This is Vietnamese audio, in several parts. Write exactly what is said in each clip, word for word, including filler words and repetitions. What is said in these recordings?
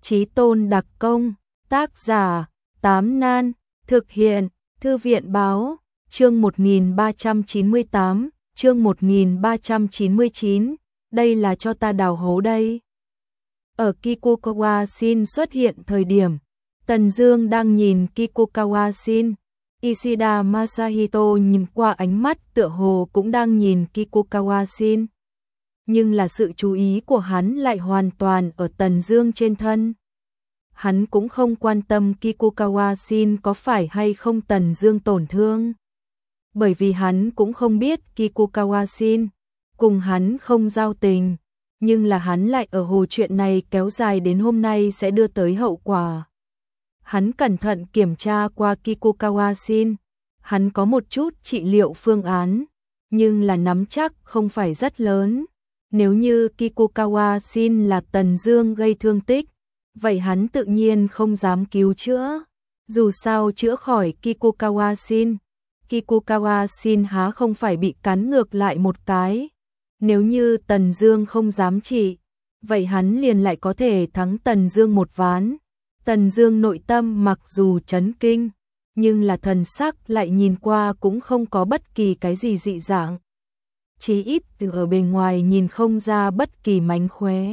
Chí tôn đặc công, tác giả, Tám Nan, thực hiện, Thư viện báo, chương một nghìn ba trăm chín mươi tám, chương một nghìn ba trăm chín mươi chín, đây là cho ta đào hố đây. Ở Kikukawa Shin xuất hiện thời điểm, Tần Dương đang nhìn Kikukawa Shin, Ishida Masahito nhìn qua ánh mắt tựa hồ cũng đang nhìn Kikukawa Shin. Nhưng là sự chú ý của hắn lại hoàn toàn ở Tần Dương trên thân. Hắn cũng không quan tâm Kikukawa Shin có phải hay không Tần Dương tổn thương. Bởi vì hắn cũng không biết Kikukawa Shin, cùng hắn không giao tình, nhưng là hắn lại ở hồ chuyện này kéo dài đến hôm nay sẽ đưa tới hậu quả. Hắn cẩn thận kiểm tra qua Kikukawa Shin, hắn có một chút trị liệu phương án, nhưng là nắm chắc không phải rất lớn. Nếu như Kikukawa Shin là Tần Dương gây thương tích, vậy hắn tự nhiên không dám cứu chữa. Dù sao chữa khỏi Kikukawa Shin, Kikukawa Shin há không phải bị cắn ngược lại một cái. Nếu như Tần Dương không dám trị, vậy hắn liền lại có thể thắng Tần Dương một ván. Tần Dương nội tâm mặc dù chấn kinh, nhưng là thần sắc lại nhìn qua cũng không có bất kỳ cái gì dị dạng. Chí ít từ ở bề ngoài nhìn không ra bất kỳ mánh khóe.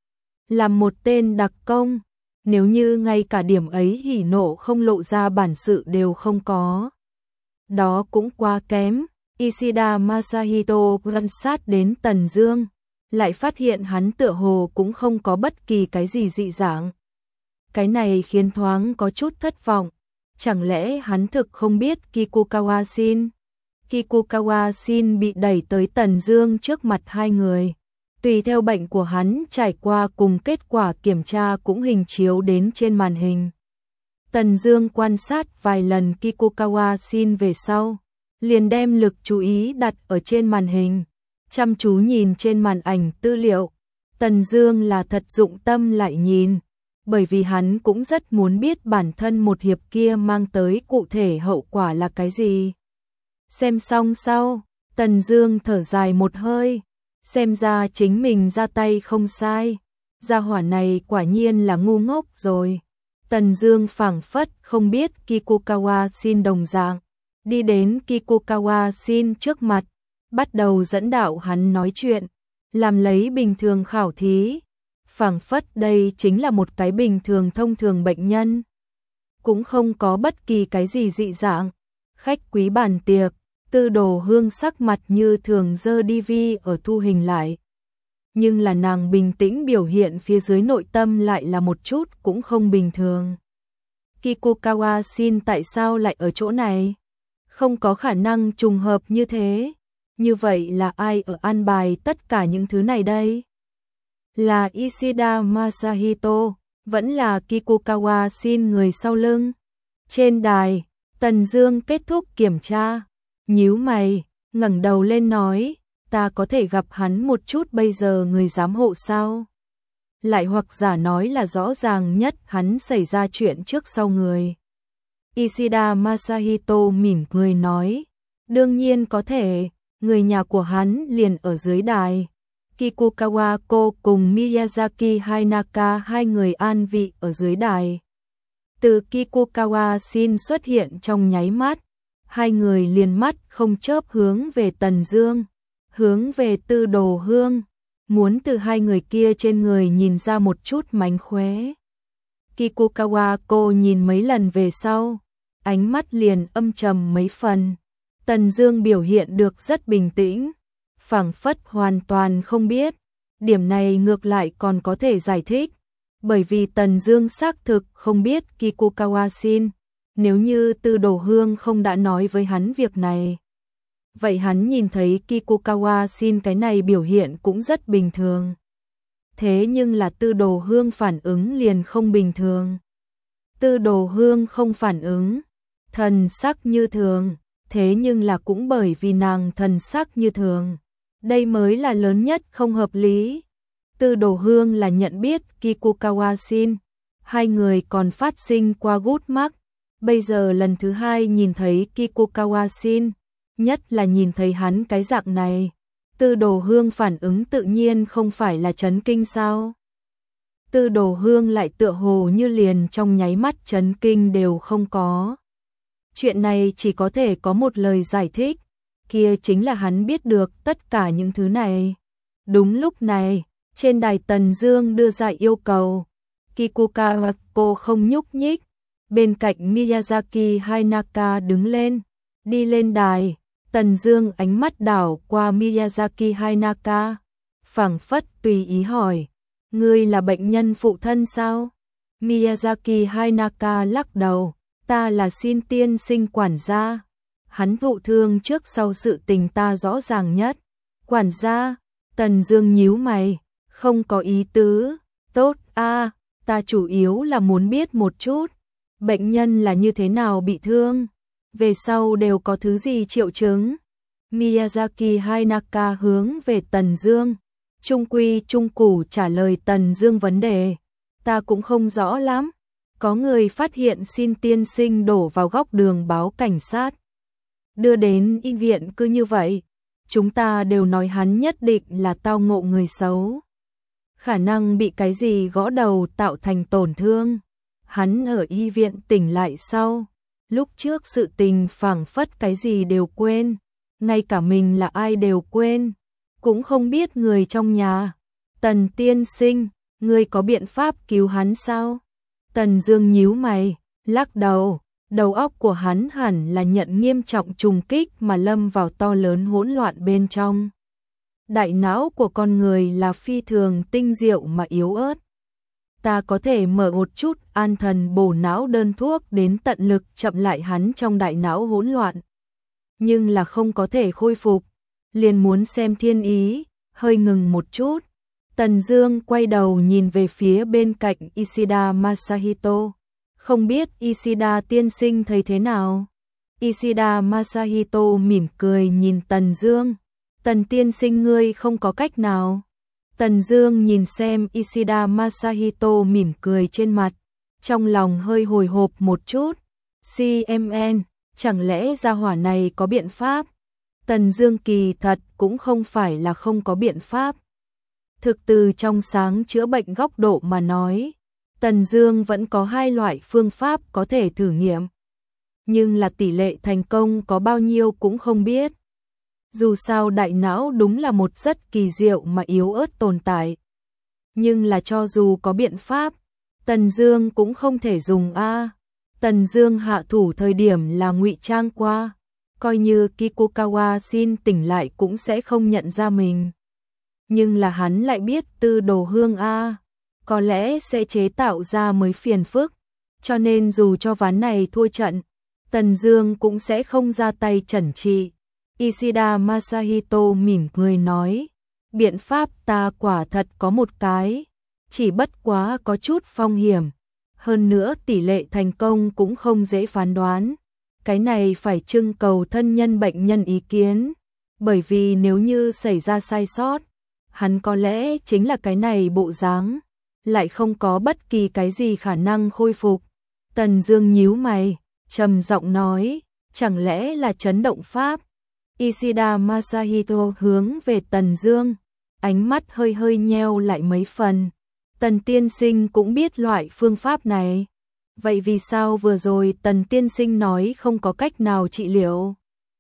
Làm một tên đặc công, nếu như ngay cả điểm ấy hỉ nộ không lộ ra bản sự đều không có, đó cũng quá kém. Ishida Masahito quan sát đến Tần Dương, lại phát hiện hắn tựa hồ cũng không có bất kỳ cái gì dị dạng. Cái này khiến thoáng có chút thất vọng, chẳng lẽ hắn thực không biết Kikukawa Shin? Kikukawa Shin bị đẩy tới Tần Dương trước mặt hai người. Tùy theo bệnh của hắn trải qua cùng kết quả kiểm tra cũng hình chiếu đến trên màn hình. Tần Dương quan sát vài lần Kikukawa Shin về sau, liền đem lực chú ý đặt ở trên màn hình, chăm chú nhìn trên màn ảnh tư liệu. Tần Dương là thật dụng tâm lại nhìn, bởi vì hắn cũng rất muốn biết bản thân một hiệp kia mang tới cụ thể hậu quả là cái gì. Xem xong sau, Tần Dương thở dài một hơi, xem ra chính mình ra tay không sai, gia hỏa này quả nhiên là ngu ngốc rồi. Tần Dương phảng phất không biết Kikukawa Shin đồng dạng, đi đến Kikukawa Shin trước mặt, bắt đầu dẫn đạo hắn nói chuyện, làm lấy bình thường khảo thí, phảng phất đây chính là một cái bình thường thông thường bệnh nhân, cũng không có bất kỳ cái gì dị dạng. Khách quý bàn tiệc, Tư Đồ Hương sắc mặt như thường giơ đi vi ở thu hình lại, nhưng là nàng bình tĩnh biểu hiện phía dưới nội tâm lại là một chút cũng không bình thường. Kikukawa Shin tại sao lại ở chỗ này? Không có khả năng trùng hợp như thế. Như vậy là ai ở an bài tất cả những thứ này đây? Là Ishida Masahito, vẫn là Kikukawa Shin người sau lưng? Trên đài, Tần Dương kết thúc kiểm tra, nhíu mày, ngẩng đầu lên nói, ta có thể gặp hắn một chút bây giờ người giám hộ sao? Lại hoặc giả nói là rõ ràng nhất hắn xảy ra chuyện trước sau người. Ishida Masahito mỉm cười nói, đương nhiên có thể, người nhà của hắn liền ở dưới đài. Kikukawa cô cùng Miyazaki Hainaka hai người an vị ở dưới đài. Từ Kikukawa Shin xuất hiện trong nháy mắt, hai người liền mắt không chớp hướng về Tần Dương, hướng về Tư Đồ Hương, muốn từ hai người kia trên người nhìn ra một chút mánh khóe. Kikukawa cô nhìn mấy lần về sau, ánh mắt liền âm trầm mấy phần. Tần Dương biểu hiện được rất bình tĩnh, phảng phất hoàn toàn không biết. Điểm này ngược lại còn có thể giải thích, bởi vì Tần Dương xác thực không biết Kikukawa Shin. Nếu như Tư Đồ Hương không đã nói với hắn việc này, vậy hắn nhìn thấy Kikukawa Shin cái này biểu hiện cũng rất bình thường. Thế nhưng là Tư Đồ Hương phản ứng liền không bình thường. Tư Đồ Hương không phản ứng, thần sắc như thường, thế nhưng là cũng bởi vì nàng thần sắc như thường, đây mới là lớn nhất không hợp lý. Tư Đồ Hương là nhận biết Kikukawa Shin, hai người còn phát sinh qua gút mắc, bây giờ lần thứ hai nhìn thấy Kikukawa Shin, nhất là nhìn thấy hắn cái dạng này, Tư Đồ Hương phản ứng tự nhiên không phải là chấn kinh sao? Tư Đồ Hương lại tựa hồ như liền trong nháy mắt chấn kinh đều không có. Chuyện này chỉ có thể có một lời giải thích, kia chính là hắn biết được tất cả những thứ này. Đúng lúc này, trên đài Tần Dương đưa ra yêu cầu. Kikukawako không nhúc nhích, bên cạnh Miyazaki Hainaka đứng lên, đi lên đài. Tần Dương ánh mắt đảo qua Miyazaki Hainaka, phảng phất tùy ý hỏi, ngươi là bệnh nhân phụ thân sao? Miyazaki Hainaka lắc đầu, ta là Xin tiên sinh quản gia. Hắn thụ thương trước sau sự tình ta rõ ràng nhất. Quản gia? Tần Dương nhíu mày, không có ý tứ. Tốt a, ta chủ yếu là muốn biết một chút, bệnh nhân là như thế nào bị thương, về sau đều có thứ gì triệu chứng. Miyazaki Hainaka hướng về Tần Dương, trung quy trung củ trả lời Tần Dương vấn đề. Ta cũng không rõ lắm, có người phát hiện Xin tiên sinh đổ vào góc đường báo cảnh sát, đưa đến y viện. Cứ như vậy, chúng ta đều nói hắn nhất định là tao ngộ người xấu, khả năng bị cái gì gõ đầu tạo thành tổn thương. Hắn ở y viện tỉnh lại sau, lúc trước sự tình phảng phất cái gì đều quên, ngay cả mình là ai đều quên, cũng không biết người trong nhà. Tần tiên sinh, ngươi có biện pháp cứu hắn sao? Tần Dương nhíu mày, lắc đầu, đầu óc của hắn hẳn là nhận nghiêm trọng trùng kích mà lâm vào to lớn hỗn loạn bên trong. Đại não của con người là phi thường tinh diệu mà yếu ớt. Ta có thể mở một chút an thần bổ não đơn thuốc đến tận lực chậm lại hắn trong đại não hỗn loạn, nhưng là không có thể khôi phục, liền muốn xem thiên ý. Hơi ngừng một chút, Tần Dương quay đầu nhìn về phía bên cạnh Ishida Masahito, không biết Ishida tiên sinh thấy thế nào. Ishida Masahito mỉm cười nhìn Tần Dương, Tần tiên sinh ngươi không có cách nào. Tần Dương nhìn xem Ishida Masahito mỉm cười trên mặt, trong lòng hơi hồi hộp một chút. xê em en, chẳng lẽ gia hỏa này có biện pháp? Tần Dương kỳ thật cũng không phải là không có biện pháp. Thực từ trong sáng chữa bệnh góc độ mà nói, Tần Dương vẫn có hai loại phương pháp có thể thử nghiệm, nhưng là tỷ lệ thành công có bao nhiêu cũng không biết. Dù sao đại não đúng là một rất kỳ diệu mà yếu ớt tồn tại, nhưng là cho dù có biện pháp, Tần Dương cũng không thể dùng a. Tần Dương hạ thủ thời điểm là ngụy trang qua, coi như Kikukawa xin tỉnh lại cũng sẽ không nhận ra mình. Nhưng là hắn lại biết Tư Đồ Hương a, có lẽ sẽ chế tạo ra mới phiền phức, cho nên dù cho ván này thua trận, Tần Dương cũng sẽ không ra tay trẩn trị. Ishida Masahito mỉm cười nói, biện pháp ta quả thật có một cái, chỉ bất quá có chút phong hiểm, hơn nữa tỷ lệ thành công cũng không dễ phán đoán. Cái này phải trưng cầu thân nhân bệnh nhân ý kiến, bởi vì nếu như xảy ra sai sót, hắn có lẽ chính là cái này bộ dáng, lại không có bất kỳ cái gì khả năng khôi phục. Tần Dương nhíu mày, trầm giọng nói, chẳng lẽ là chấn động pháp? Ishida Masahito hướng về Tần Dương, ánh mắt hơi hơi nheo lại mấy phần. Tần tiên sinh cũng biết loại phương pháp này, vậy vì sao vừa rồi Tần tiên sinh nói không có cách nào trị liệu?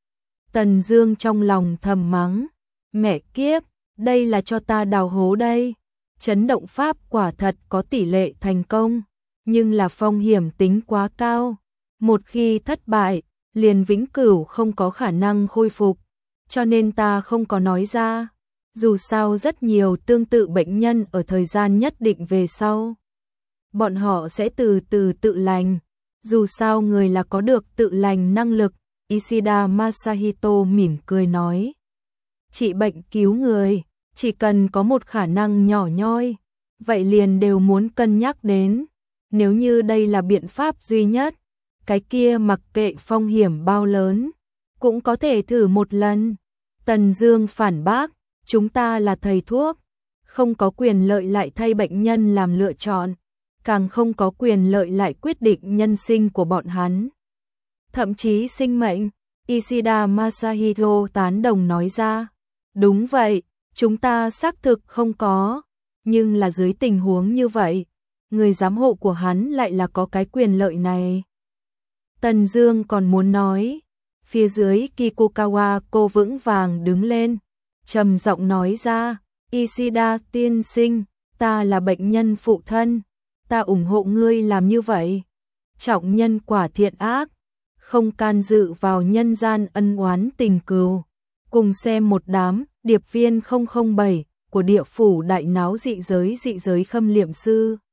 Tần Dương trong lòng thầm mắng, mẹ kiếp, đây là cho ta đào hố đây. Chấn động pháp quả thật có tỷ lệ thành công, nhưng là phong hiểm tính quá cao, một khi thất bại, liền vĩnh cửu không có khả năng khôi phục, cho nên ta không có nói ra. Dù sao rất nhiều tương tự bệnh nhân ở thời gian nhất định về sau, bọn họ sẽ từ từ tự lành, dù sao người là có được tự lành năng lực. Ishida Masahito mỉm cười nói, trị bệnh cứu người, chỉ cần có một khả năng nhỏ nhoi, vậy liền đều muốn cân nhắc đến. Nếu như đây là biện pháp duy nhất, cái kia mặc kệ phong hiểm bao lớn, cũng có thể thử một lần. Tần Dương phản bác, chúng ta là thầy thuốc, không có quyền lợi lại thay bệnh nhân làm lựa chọn, càng không có quyền lợi lại quyết định nhân sinh của bọn hắn, thậm chí sinh mệnh. Ishida Masahito tán đồng nói ra, đúng vậy, chúng ta xác thực không có, nhưng là dưới tình huống như vậy, người giám hộ của hắn lại là có cái quyền lợi này. Tần Dương còn muốn nói, phía dưới Kikukawa cô vững vàng đứng lên, trầm giọng nói ra, Ishida tiên sinh, ta là bệnh nhân phụ thân, ta ủng hộ ngươi làm như vậy. Trọng nhân quả thiện ác, không can dự vào nhân gian ân oán tình cừu. Cùng xem một đám điệp viên không không bảy của địa phủ đại náo dị giới dị giới khâm liệm sư.